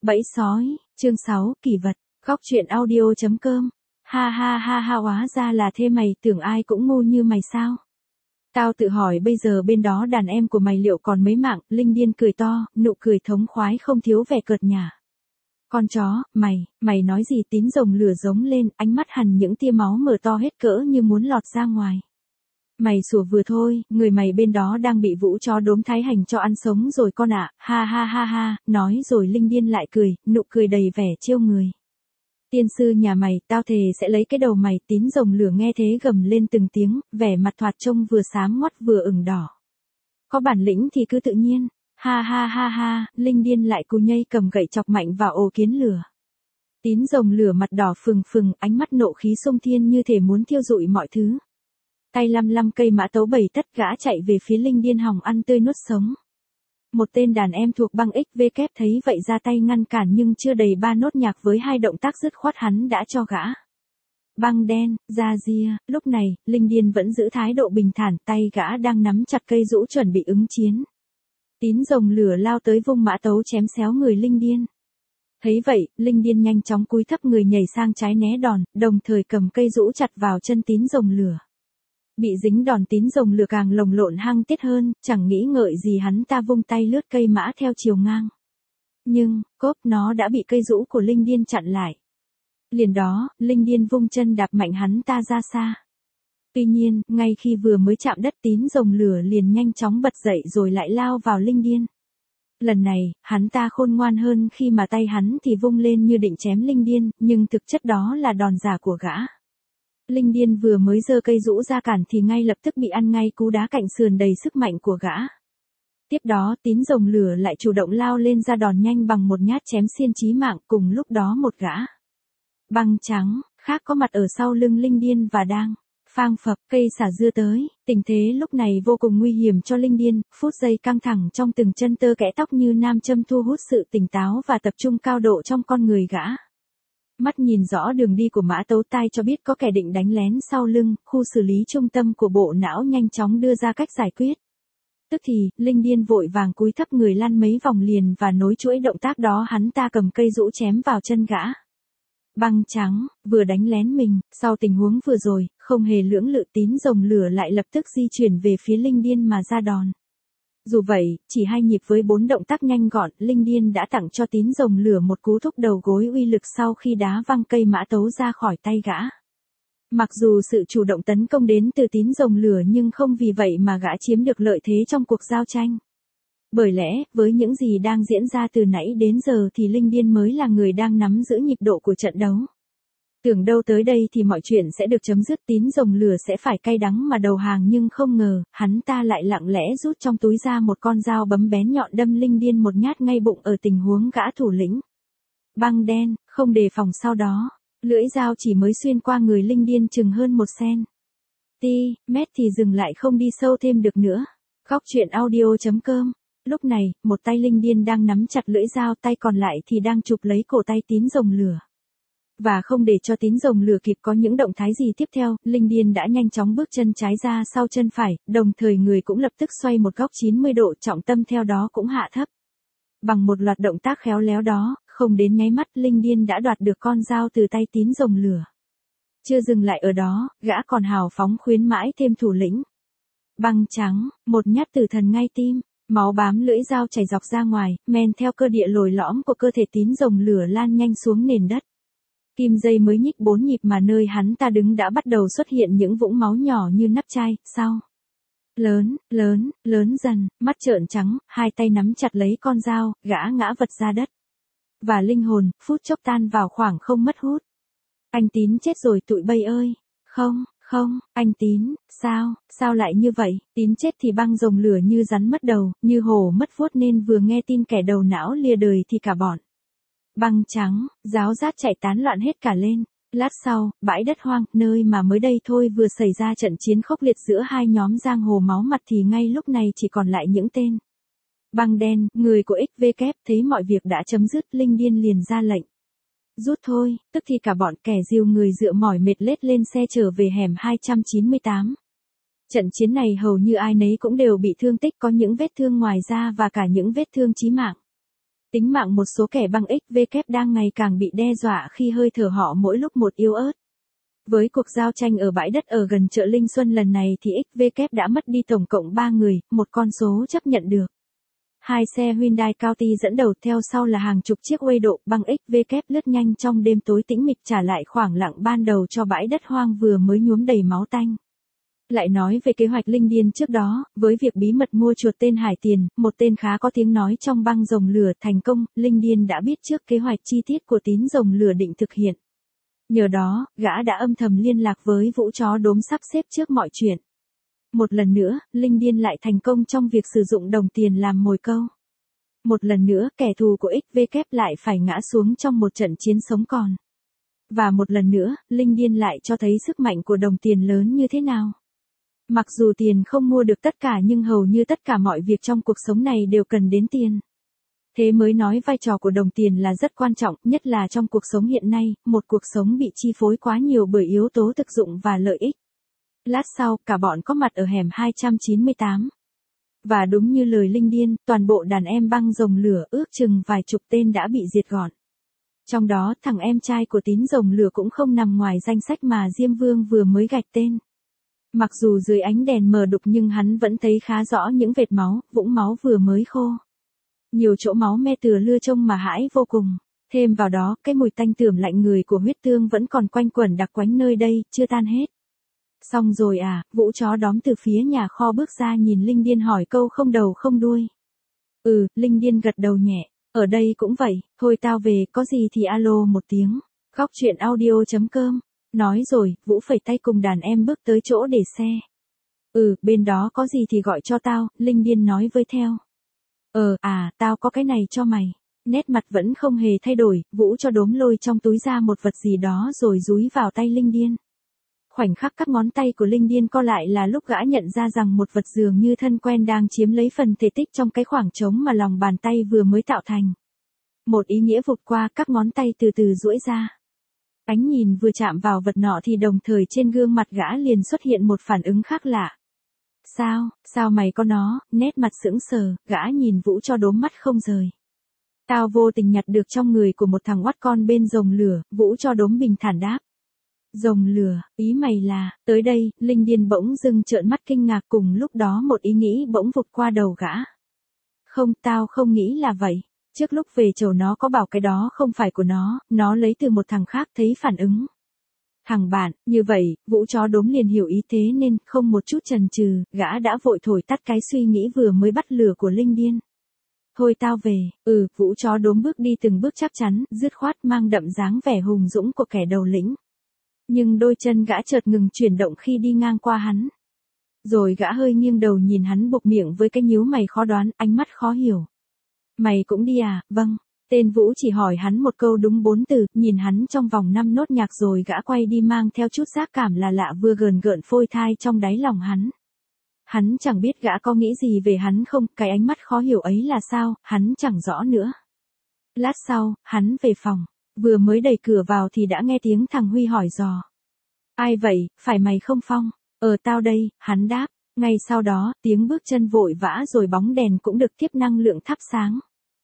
Bẫy sói, chương 6, kỷ vật, góc truyện audio.com. Ha ha ha ha, hóa ra là thế mày, tưởng ai cũng ngu như mày sao? Tao tự hỏi bây giờ bên đó đàn em của mày liệu còn mấy mạng. Linh điên cười to, nụ cười thống khoái không thiếu vẻ cợt nhả. Con chó, mày nói gì? Tín rồng lửa giống lên, ánh mắt hằn những tia máu mở to hết cỡ như muốn lọt ra ngoài. Mày sủa vừa thôi, người mày bên đó đang bị vũ chó đốm thái hành cho ăn sống rồi con ạ. Ha ha ha ha, nói rồi Linh điên lại cười, nụ cười đầy vẻ trêu người. Tiên sư nhà mày, tao thề sẽ lấy cái đầu mày. Tín rồng lửa nghe thế gầm lên từng tiếng, vẻ mặt thoạt trông vừa xám ngoắt vừa ửng đỏ. Có bản lĩnh thì cứ tự nhiên. Ha ha ha ha, Linh điên lại cú nhây cầm gậy chọc mạnh vào ổ kiến lửa. Tín rồng lửa mặt đỏ phừng phừng, ánh mắt nộ khí xông thiên như thể muốn thiêu rụi mọi thứ. Tay lăm cây mã tấu bầy tất gã chạy về phía Linh điên hòng ăn tươi nuốt sống. Một tên đàn em thuộc băng XVK thấy vậy ra tay ngăn cản nhưng chưa đầy 3 nốt nhạc với 2 động tác dứt khoát hắn đã cho gã. Băng đen, ra ria, lúc này, Linh điên vẫn giữ thái độ bình thản, tay gã đang nắm chặt cây rũ chuẩn bị ứng chiến. Tín rồng lửa lao tới vung mã tấu chém xéo người Linh điên. Thấy vậy, Linh điên nhanh chóng cúi thấp người nhảy sang trái né đòn, đồng thời cầm cây rũ chặt vào chân tín rồng lửa. Bị dính đòn tín rồng lửa càng lồng lộn hăng tiết hơn, chẳng nghĩ ngợi gì hắn ta vung tay lướt cây mã theo chiều ngang. Nhưng, cốp nó đã bị cây rũ của Linh điên chặn lại. Liền đó, Linh điên vung chân đạp mạnh hắn ta ra xa. Tuy nhiên, ngay khi vừa mới chạm đất tín rồng lửa liền nhanh chóng bật dậy rồi lại lao vào Linh điên. Lần này, hắn ta khôn ngoan hơn khi mà tay hắn thì vung lên như định chém Linh điên, nhưng thực chất đó là đòn giả của gã. Linh điên vừa mới giơ cây rũ ra cản thì ngay lập tức bị ăn ngay cú đá cạnh sườn đầy sức mạnh của gã. Tiếp đó tín rồng lửa lại chủ động lao lên ra đòn nhanh bằng một nhát chém xiên chí mạng, cùng lúc đó một gã băng trắng khác có mặt ở sau lưng Linh điên và đang phang phập cây xả dưa tới. Tình thế lúc này vô cùng nguy hiểm cho Linh điên, phút giây căng thẳng trong từng chân tơ kẽ tóc như nam châm thu hút sự tỉnh táo và tập trung cao độ trong con người gã. Mắt nhìn rõ đường đi của mã tấu, tai cho biết có kẻ định đánh lén sau lưng, khu xử lý trung tâm của bộ não nhanh chóng đưa ra cách giải quyết. Tức thì, Linh điên vội vàng cúi thấp người lăn mấy vòng liền và nối chuỗi động tác đó hắn ta cầm cây rũ chém vào chân gã. Băng trắng, vừa đánh lén mình, sau tình huống vừa rồi, không hề lưỡng lự tín rồng lửa lại lập tức di chuyển về phía Linh điên mà ra đòn. Dù vậy, chỉ 2 nhịp với 4 động tác nhanh gọn, Linh điên đã tặng cho tín rồng lửa một cú thúc đầu gối uy lực sau khi đá văng cây mã tấu ra khỏi tay gã. Mặc dù sự chủ động tấn công đến từ tín rồng lửa nhưng không vì vậy mà gã chiếm được lợi thế trong cuộc giao tranh. Bởi lẽ, với những gì đang diễn ra từ nãy đến giờ thì Linh điên mới là người đang nắm giữ nhịp độ của trận đấu. Tưởng đâu tới đây thì mọi chuyện sẽ được chấm dứt, tín rồng lửa sẽ phải cay đắng mà đầu hàng nhưng không ngờ, hắn ta lại lặng lẽ rút trong túi ra một con dao bấm bén nhọn đâm Linh điên một nhát ngay bụng ở tình huống gã thủ lĩnh. Băng đen, không đề phòng sau đó, lưỡi dao chỉ mới xuyên qua người Linh điên chừng hơn 1 cm thì dừng lại không đi sâu thêm được nữa. Góc truyện audio.com. Lúc này, một tay Linh điên đang nắm chặt lưỡi dao, tay còn lại thì đang chụp lấy cổ tay tín rồng lửa. Và không để cho tín rồng lửa kịp có những động thái gì tiếp theo, Linh điên đã nhanh chóng bước chân trái ra sau chân phải, đồng thời người cũng lập tức xoay một góc 90 độ, trọng tâm theo đó cũng hạ thấp. Bằng một loạt động tác khéo léo đó, không đến nháy mắt Linh điên đã đoạt được con dao từ tay tín rồng lửa. Chưa dừng lại ở đó, gã còn hào phóng khuyến mãi thêm thủ lĩnh. Băng trắng, một nhát tử thần ngay tim. Máu bám lưỡi dao chảy dọc ra ngoài, men theo cơ địa lồi lõm của cơ thể tín rồng lửa lan nhanh xuống nền đất. Kim dây mới nhích 4 nhịp mà nơi hắn ta đứng đã bắt đầu xuất hiện những vũng máu nhỏ như nắp chai, sau. Lớn dần, mắt trợn trắng, 2 tay nắm chặt lấy con dao, gã ngã vật ra đất. Và linh hồn, phút chốc tan vào khoảng không mất hút. Anh Tín chết rồi tụi bay ơi. Không, anh Tín, sao lại như vậy? Tín chết thì băng rồng lửa như rắn mất đầu, như hổ mất vuốt nên vừa nghe tin kẻ đầu não lìa đời thì cả bọn băng trắng, ráo rát chạy tán loạn hết cả lên. Lát sau, bãi đất hoang, nơi mà mới đây thôi vừa xảy ra trận chiến khốc liệt giữa 2 nhóm giang hồ máu mặt thì ngay lúc này chỉ còn lại những tên băng đen, người của XVK. Thấy mọi việc đã chấm dứt, Linh điên liền ra lệnh rút thôi, tức thì cả bọn kẻ dìu người dựa mỏi mệt lết lên xe trở về hẻm 298. Trận chiến này hầu như ai nấy cũng đều bị thương tích, có những vết thương ngoài da và cả những vết thương chí mạng. Tính mạng một số kẻ băng XVK đang ngày càng bị đe dọa khi hơi thở họ mỗi lúc một yếu ớt. Với cuộc giao tranh ở bãi đất ở gần chợ Linh Xuân lần này thì XVK đã mất đi tổng cộng 3 người, một con số chấp nhận được. 2 xe Hyundai County dẫn đầu, theo sau là hàng chục chiếc Waydo. Băng XVK lướt nhanh trong đêm tối tĩnh mịch, trả lại khoảng lặng ban đầu cho bãi đất hoang vừa mới nhuốm đầy máu tanh. Lại nói về kế hoạch Linh Điên trước đó, với việc bí mật mua chuột tên Hải Tiền, một tên khá có tiếng nói trong băng rồng lửa thành công, Linh Điên đã biết trước kế hoạch chi tiết của tín rồng lửa định thực hiện. Nhờ đó, gã đã âm thầm liên lạc với Vũ Chó Đốm sắp xếp trước mọi chuyện. Một lần nữa, Linh Điên lại thành công trong việc sử dụng đồng tiền làm mồi câu. Một lần nữa, kẻ thù của XVK lại phải ngã xuống trong một trận chiến sống còn. Và một lần nữa, Linh Điên lại cho thấy sức mạnh của đồng tiền lớn như thế nào. Mặc dù tiền không mua được tất cả nhưng hầu như tất cả mọi việc trong cuộc sống này đều cần đến tiền. Thế mới nói vai trò của đồng tiền là rất quan trọng, nhất là trong cuộc sống hiện nay, một cuộc sống bị chi phối quá nhiều bởi yếu tố thực dụng và lợi ích. Lát sau, cả bọn có mặt ở hẻm 298. Và đúng như lời Linh Điên, toàn bộ đàn em băng rồng lửa ước chừng vài chục tên đã bị diệt gọn. Trong đó, thằng em trai của tín rồng lửa cũng không nằm ngoài danh sách mà Diêm Vương vừa mới gạch tên. Mặc dù dưới ánh đèn mờ đục nhưng hắn vẫn thấy khá rõ những vệt máu, vũng máu vừa mới khô. Nhiều chỗ máu me tựa lưa trông mà hãi vô cùng. Thêm vào đó, cái mùi tanh tưởi lạnh người của huyết tương vẫn còn quanh quẩn đặc quánh nơi đây, chưa tan hết. Xong rồi à, Vũ Chó Đóm từ phía nhà kho bước ra nhìn Linh Điên hỏi câu không đầu không đuôi. Linh Điên gật đầu nhẹ, ở đây cũng vậy, thôi tao về, có gì thì alo một tiếng. Góc truyện audio.com. Nói rồi, Vũ phẩy tay cùng đàn em bước tới chỗ để xe. Bên đó có gì thì gọi cho tao, Linh Điên nói với theo. Tao có cái này cho mày. Nét mặt vẫn không hề thay đổi, Vũ cho Đốm lôi trong túi ra một vật gì đó rồi dúi vào tay Linh Điên. Khoảnh khắc các ngón tay của Linh Điên co lại là lúc gã nhận ra rằng một vật dường như thân quen đang chiếm lấy phần thể tích trong cái khoảng trống mà lòng bàn tay vừa mới tạo thành. Một ý nghĩa vụt qua, các ngón tay từ từ duỗi ra. Ánh nhìn vừa chạm vào vật nọ thì đồng thời trên gương mặt gã liền xuất hiện một phản ứng khác lạ. Sao mày có nó? Nét mặt sững sờ, gã nhìn Vũ cho Đốm mắt không rời. Tao vô tình nhặt được trong người của một thằng oắt con bên rồng lửa, Vũ cho Đốm bình thản đáp. Rồng lửa, ý mày là, tới đây, Linh Điên bỗng dưng trợn mắt kinh ngạc, cùng lúc đó một ý nghĩ bỗng vụt qua đầu gã. Không, tao không nghĩ là vậy. Trước lúc về chầu nó có bảo cái đó không phải của nó lấy từ một thằng khác, thấy phản ứng. Thằng bạn, như vậy, Vũ Chó Đốm liền hiểu ý, thế nên, không một chút chần chừ, gã đã vội thổi tắt cái suy nghĩ vừa mới bắt lửa của Linh Điên. Thôi tao về. Vũ Chó Đốm bước đi từng bước chắc chắn, dứt khoát, mang đậm dáng vẻ hùng dũng của kẻ đầu lĩnh. Nhưng đôi chân gã chợt ngừng chuyển động khi đi ngang qua hắn. Rồi gã hơi nghiêng đầu nhìn hắn, buộc miệng với cái nhíu mày khó đoán, ánh mắt khó hiểu. Mày cũng đi à? Vâng. Tên Vũ chỉ hỏi hắn một câu đúng 4 từ, nhìn hắn trong vòng 5 nốt nhạc rồi gã quay đi mang theo chút giác cảm là lạ vừa gờn gợn phôi thai trong đáy lòng hắn. Hắn chẳng biết gã có nghĩ gì về hắn không, cái ánh mắt khó hiểu ấy là sao, hắn chẳng rõ nữa. Lát sau, hắn về phòng, vừa mới đẩy cửa vào thì đã nghe tiếng thằng Huy hỏi dò. Ai vậy, phải mày không Phong? Tao đây, hắn đáp. Ngay sau đó, tiếng bước chân vội vã rồi bóng đèn cũng được tiếp năng lượng thắp sáng.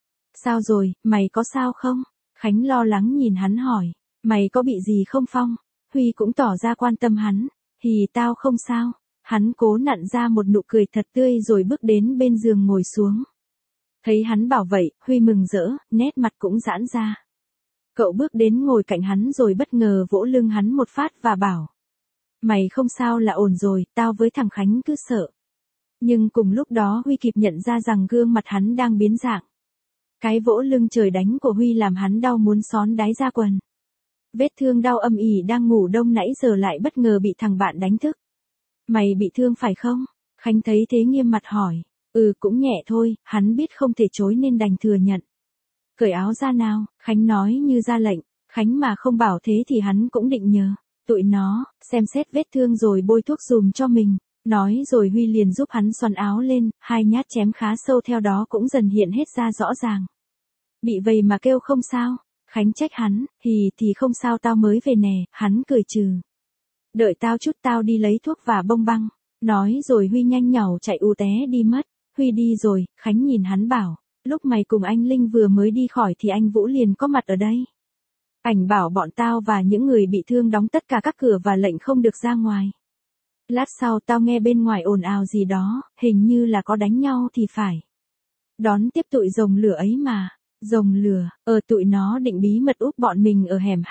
Sao rồi, mày có sao không? Khánh lo lắng nhìn hắn hỏi. Mày có bị gì không Phong? Huy cũng tỏ ra quan tâm hắn. Tao không sao. Hắn cố nặn ra một nụ cười thật tươi rồi bước đến bên giường ngồi xuống. Thấy hắn bảo vậy, Huy mừng rỡ, nét mặt cũng giãn ra. Cậu bước đến ngồi cạnh hắn rồi bất ngờ vỗ lưng hắn một phát và bảo. Mày không sao là ổn rồi, tao với thằng Khánh cứ sợ. Nhưng cùng lúc đó Huy kịp nhận ra rằng gương mặt hắn đang biến dạng. Cái vỗ lưng trời đánh của Huy làm hắn đau muốn xón đáy ra quần. Vết thương đau âm ỉ đang ngủ đông nãy giờ lại bất ngờ bị thằng bạn đánh thức. Mày bị thương phải không? Khánh thấy thế nghiêm mặt hỏi. Cũng nhẹ thôi, hắn biết không thể chối nên đành thừa nhận. Cởi áo ra nào, Khánh nói như ra lệnh. Khánh mà không bảo thế thì hắn cũng định nhờ tụi nó xem xét vết thương rồi bôi thuốc giùm cho mình. Nói rồi Huy liền giúp hắn xoắn áo lên, 2 nhát chém khá sâu theo đó cũng dần hiện hết ra rõ ràng. Bị vậy mà kêu không sao? Khánh trách hắn, thì không sao, tao mới về nè, hắn cười trừ. Đợi tao chút, tao đi lấy thuốc và bông băng. Nói rồi Huy nhanh nhảu chạy té đi mất. Huy đi rồi, Khánh nhìn hắn bảo. Lúc mày cùng anh Linh vừa mới đi khỏi thì anh Vũ liền có mặt ở đây. Ảnh bảo bọn tao và những người bị thương đóng tất cả các cửa và lệnh không được ra ngoài. Lát sau tao nghe bên ngoài ồn ào gì đó, hình như là có đánh nhau thì phải. Đón tiếp tụi rồng lửa ấy mà. Rồng lửa, tụi nó định bí mật úp bọn mình ở hẻm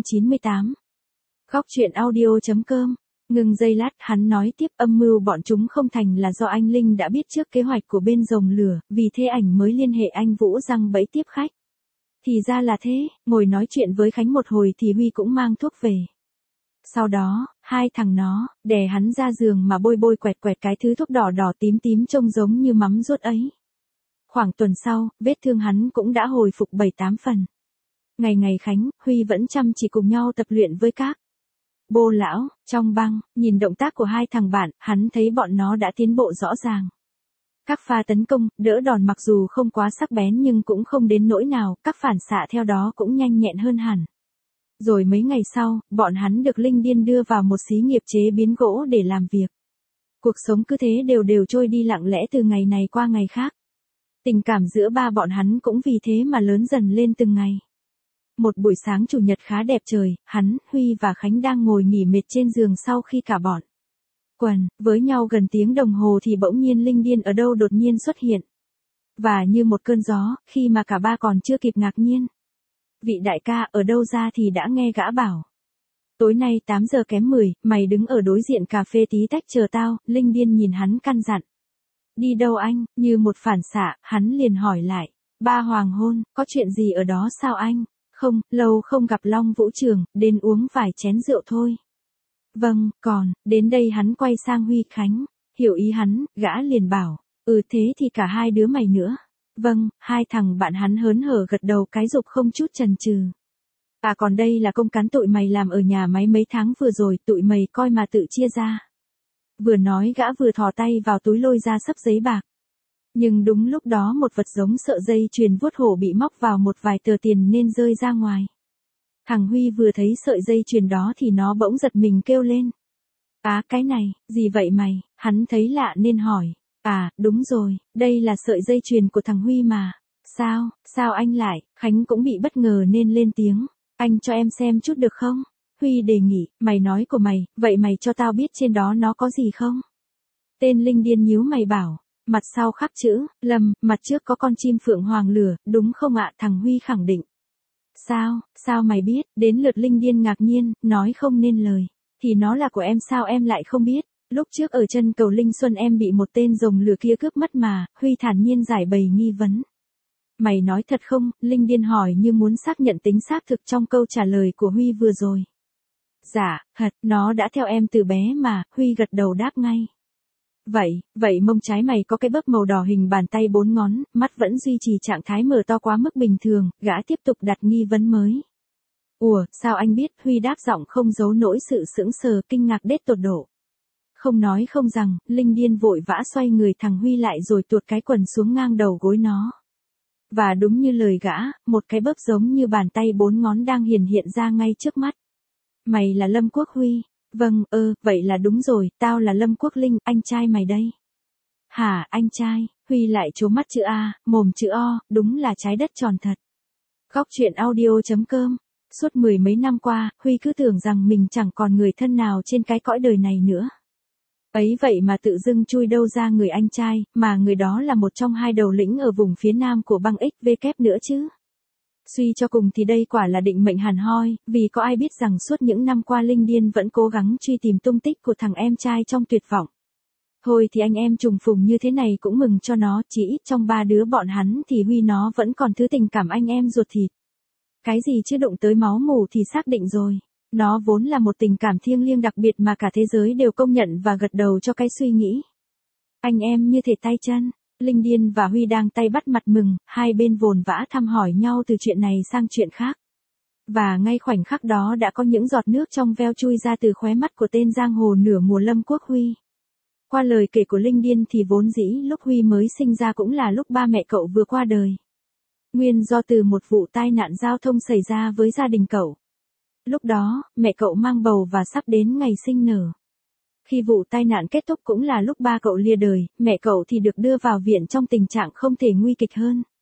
298. Góc chuyện audio.com. Ngừng giây lát, hắn nói tiếp, âm mưu bọn chúng không thành là do anh Linh đã biết trước kế hoạch của bên rồng lửa, vì thế ảnh mới liên hệ anh Vũ răng bẫy tiếp khách. Thì ra là thế, ngồi nói chuyện với Khánh một hồi thì Huy cũng mang thuốc về. Sau đó, hai thằng nó, đè hắn ra giường mà bôi bôi quẹt quẹt cái thứ thuốc đỏ đỏ tím tím trông giống như mắm ruốc ấy. Khoảng tuần sau, vết thương hắn cũng đã hồi phục 7-8 phần. Ngày ngày Khánh, Huy vẫn chăm chỉ cùng nhau tập luyện với các bô lão, trong băng, nhìn động tác của hai thằng bạn, hắn thấy bọn nó đã tiến bộ rõ ràng. Các pha tấn công, đỡ đòn mặc dù không quá sắc bén nhưng cũng không đến nỗi nào, các phản xạ theo đó cũng nhanh nhẹn hơn hẳn. Rồi mấy ngày sau, bọn hắn được Linh Điên đưa vào một xí nghiệp chế biến gỗ để làm việc. Cuộc sống cứ thế đều đều trôi đi lặng lẽ từ ngày này qua ngày khác. Tình cảm giữa ba bọn hắn cũng vì thế mà lớn dần lên từng ngày. Một buổi sáng chủ nhật khá đẹp trời, hắn, Huy và Khánh đang ngồi nghỉ mệt trên giường sau khi cả bọn quần với nhau gần tiếng đồng hồ thì bỗng nhiên Linh Điên ở đâu đột nhiên xuất hiện. Và như một cơn gió, khi mà cả ba còn chưa kịp ngạc nhiên. Vị đại ca ở đâu ra thì đã nghe gã bảo. Tối nay 8 giờ kém 10, mày đứng ở đối diện cà phê tí tách chờ tao. Linh Điên nhìn hắn căn dặn. Đi đâu anh? Như một phản xạ, hắn liền hỏi lại. Ba hoàng hôn, có chuyện gì ở đó sao anh? Không, lâu không gặp Long Vũ Trường, đến uống vài chén rượu thôi. Vâng, còn, đến đây hắn quay sang Huy Khánh. Hiểu ý hắn, gã liền bảo. Thế thì cả hai đứa mày nữa. Vâng, hai thằng bạn hắn hớn hở gật đầu cái dục không chút chần chừ. Còn đây là công cán tụi mày làm ở nhà máy mấy tháng vừa rồi, tụi mày coi mà tự chia ra. Vừa nói gã vừa thò tay vào túi lôi ra xấp giấy bạc. Nhưng đúng lúc đó một vật giống sợi dây chuyền vuốt hổ bị móc vào một vài tờ tiền nên rơi ra ngoài. Thằng Huy vừa thấy sợi dây chuyền đó thì nó bỗng giật mình kêu lên. Cái này, gì vậy mày? Hắn thấy lạ nên hỏi. Đúng rồi, đây là sợi dây chuyền của thằng Huy mà. Sao anh lại? Khánh cũng bị bất ngờ nên lên tiếng. Anh cho em xem chút được không? Huy đề nghị, mày nói của mày, vậy mày cho tao biết trên đó nó có gì không? Tên Linh Điên nhíu mày bảo, mặt sau khắc chữ, Lâm, mặt trước có con chim phượng hoàng lửa, đúng không ạ? Thằng Huy khẳng định. Sao mày biết? Đến lượt Linh Điên ngạc nhiên, nói không nên lời. Thì nó là của em sao em lại không biết? Lúc trước ở chân cầu Linh Xuân em bị một tên rồng lửa kia cướp mất mà, Huy thản nhiên giải bày nghi vấn. Mày nói thật không? Linh Điên hỏi như muốn xác nhận tính xác thực trong câu trả lời của Huy vừa rồi. Dạ, thật, nó đã theo em từ bé mà, Huy gật đầu đáp ngay. Vậy mông trái mày có cái bớp màu đỏ hình bàn tay 4 ngón, mắt vẫn duy trì trạng thái mở to quá mức bình thường, gã tiếp tục đặt nghi vấn mới. Sao anh biết? Huy đáp giọng không giấu nỗi sự sững sờ kinh ngạc đết tột độ. Không nói không rằng, Linh Điên vội vã xoay người thằng Huy lại rồi tuột cái quần xuống ngang đầu gối nó. Và đúng như lời gã, một cái bớp giống như bàn tay 4 ngón đang hiện ra ngay trước mắt. Mày là Lâm Quốc Huy. Vâng, vậy là đúng rồi, tao là Lâm Quốc Linh, anh trai mày đây. Hả, anh trai? Huy lại trố mắt chữ A, mồm chữ O, đúng là trái đất tròn thật. Góc chuyện audio.com. Suốt 10 mấy năm qua, Huy cứ tưởng rằng mình chẳng còn người thân nào trên cái cõi đời này nữa. Ấy vậy mà tự dưng chui đâu ra người anh trai, mà người đó là một trong hai đầu lĩnh ở vùng phía nam của băng XVK nữa chứ. Suy cho cùng thì đây quả là định mệnh hẳn hoi, vì có ai biết rằng suốt những năm qua Linh Điên vẫn cố gắng truy tìm tung tích của thằng em trai trong tuyệt vọng. Thôi thì anh em trùng phùng như thế này cũng mừng cho nó, chỉ ít trong ba đứa bọn hắn thì Huy nó vẫn còn thứ tình cảm anh em ruột thịt. Cái gì chứ đụng tới máu mủ thì xác định rồi. Nó vốn là một tình cảm thiêng liêng đặc biệt mà cả thế giới đều công nhận và gật đầu cho cái suy nghĩ. Anh em như thể tay chân. Linh Điên và Huy đang tay bắt mặt mừng, hai bên vồn vã thăm hỏi nhau từ chuyện này sang chuyện khác. Và ngay khoảnh khắc đó đã có những giọt nước trong veo chui ra từ khóe mắt của tên giang hồ nửa mùa Lâm Quốc Huy. Qua lời kể của Linh Điên thì vốn dĩ lúc Huy mới sinh ra cũng là lúc ba mẹ cậu vừa qua đời. Nguyên do từ một vụ tai nạn giao thông xảy ra với gia đình cậu. Lúc đó, mẹ cậu mang bầu và sắp đến ngày sinh nở. Khi vụ tai nạn kết thúc cũng là lúc ba cậu lìa đời, mẹ cậu thì được đưa vào viện trong tình trạng không thể nguy kịch hơn.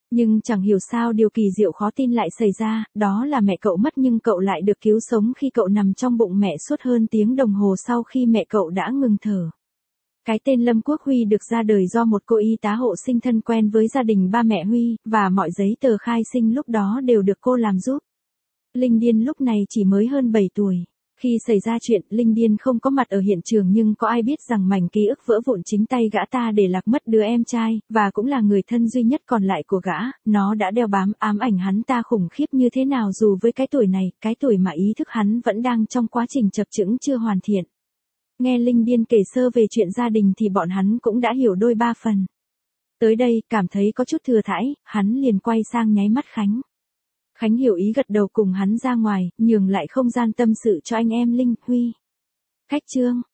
Nhưng chẳng hiểu sao điều kỳ diệu khó tin lại xảy ra, đó là mẹ cậu mất nhưng cậu lại được cứu sống khi cậu nằm trong bụng mẹ suốt hơn tiếng đồng hồ sau khi mẹ cậu đã ngừng thở. Cái tên Lâm Quốc Huy được ra đời do một cô y tá hộ sinh thân quen với gia đình ba mẹ Huy, và mọi giấy tờ khai sinh lúc đó đều được cô làm giúp. Linh Điên lúc này chỉ mới hơn 7 tuổi. Khi xảy ra chuyện, Linh Điên không có mặt ở hiện trường nhưng có ai biết rằng mảnh ký ức vỡ vụn chính tay gã ta để lạc mất đứa em trai, và cũng là người thân duy nhất còn lại của gã, nó đã đeo bám ám ảnh hắn ta khủng khiếp như thế nào dù với cái tuổi này, cái tuổi mà ý thức hắn vẫn đang trong quá trình chập chững chưa hoàn thiện. Nghe Linh Điên kể sơ về chuyện gia đình thì bọn hắn cũng đã hiểu đôi ba phần. Tới đây, cảm thấy có chút thừa thãi, hắn liền quay sang nháy mắt Khánh. Khánh hiểu ý gật đầu cùng hắn ra ngoài, nhường lại không gian tâm sự cho anh em Linh, Huy. Khách chương.